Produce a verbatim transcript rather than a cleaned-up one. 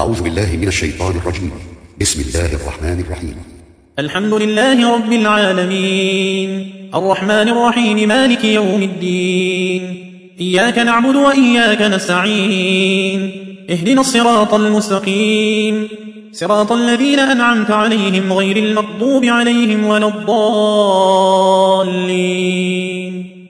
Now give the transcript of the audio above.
أعوذ بالله من الشيطان الرجيم. بسم الله الرحمن الرحيم. الحمد لله رب العالمين الرحمن الرحيم مالك يوم الدين إياك نعبد وإياك نستعين اهدنا الصراط المستقيم صراط الذين أنعمت عليهم غير المغضوب عليهم ولا الضالين.